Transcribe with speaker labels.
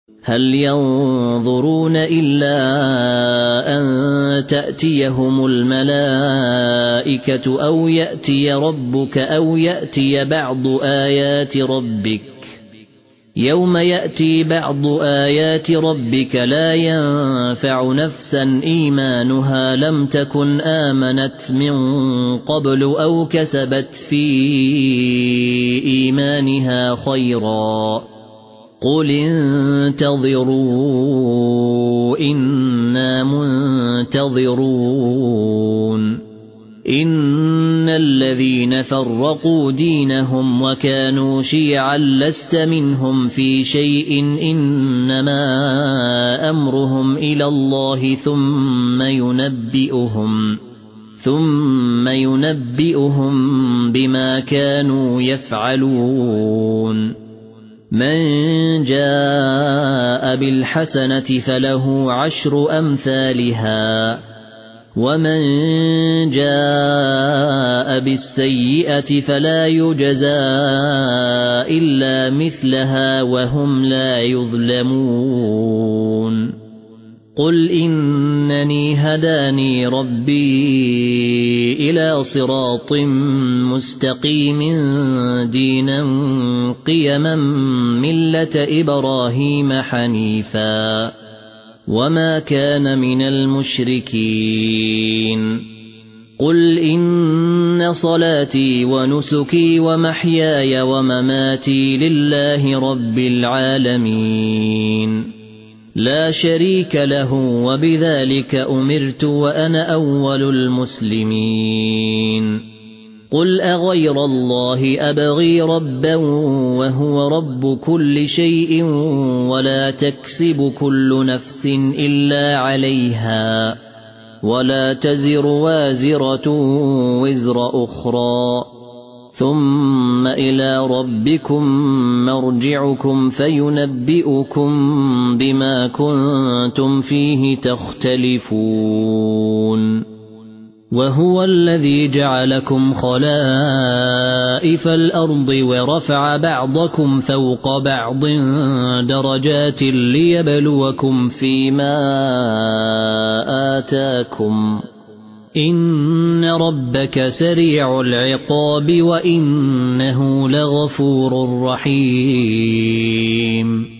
Speaker 1: هل ينظرون إلا أن تأتيهم الملائكة أو يأتي ربك أو يأتي بعض آيات ربك يوم يأتي بعض آيات ربك لا ينفع نفسا إيمانها لم تكن آمنت من قبل أو كسبت في إيمانها خيرا قل انتظروا إنا منتظرون إن الذين فرقوا دينهم وكانوا شيعا لست منهم في شيء إنما أمرهم إلى الله ثم ينبئهم بما كانوا يفعلون من جاء بالحسنة فله 10 أمثالها ومن جاء بالسيئة فلا يجزى إلا مثلها وهم لا يظلمون قل إنني هداني ربي إلى صراط مستقيم دينا قيما ملة إبراهيم حنيفا وما كان من المشركين قل إن صلاتي ونسكي ومحياي ومماتي لله رب العالمين لا شريك له وبذلك أمرت وأنا أول المسلمين قل أغير الله أبغي ربا وهو رب كل شيء ولا تكسب كل نفس إلا عليها ولا تزر وازرة وزر أخرى ثم إلى ربكم مرجعكم فينبئكم بما كنتم فيه تختلفون وهو الذي جعلكم خلائف الأرض ورفع بعضكم فوق بعض درجات ليبلوكم فيما آتاكم إن ربك سريع العقاب وإنه لغفور رحيم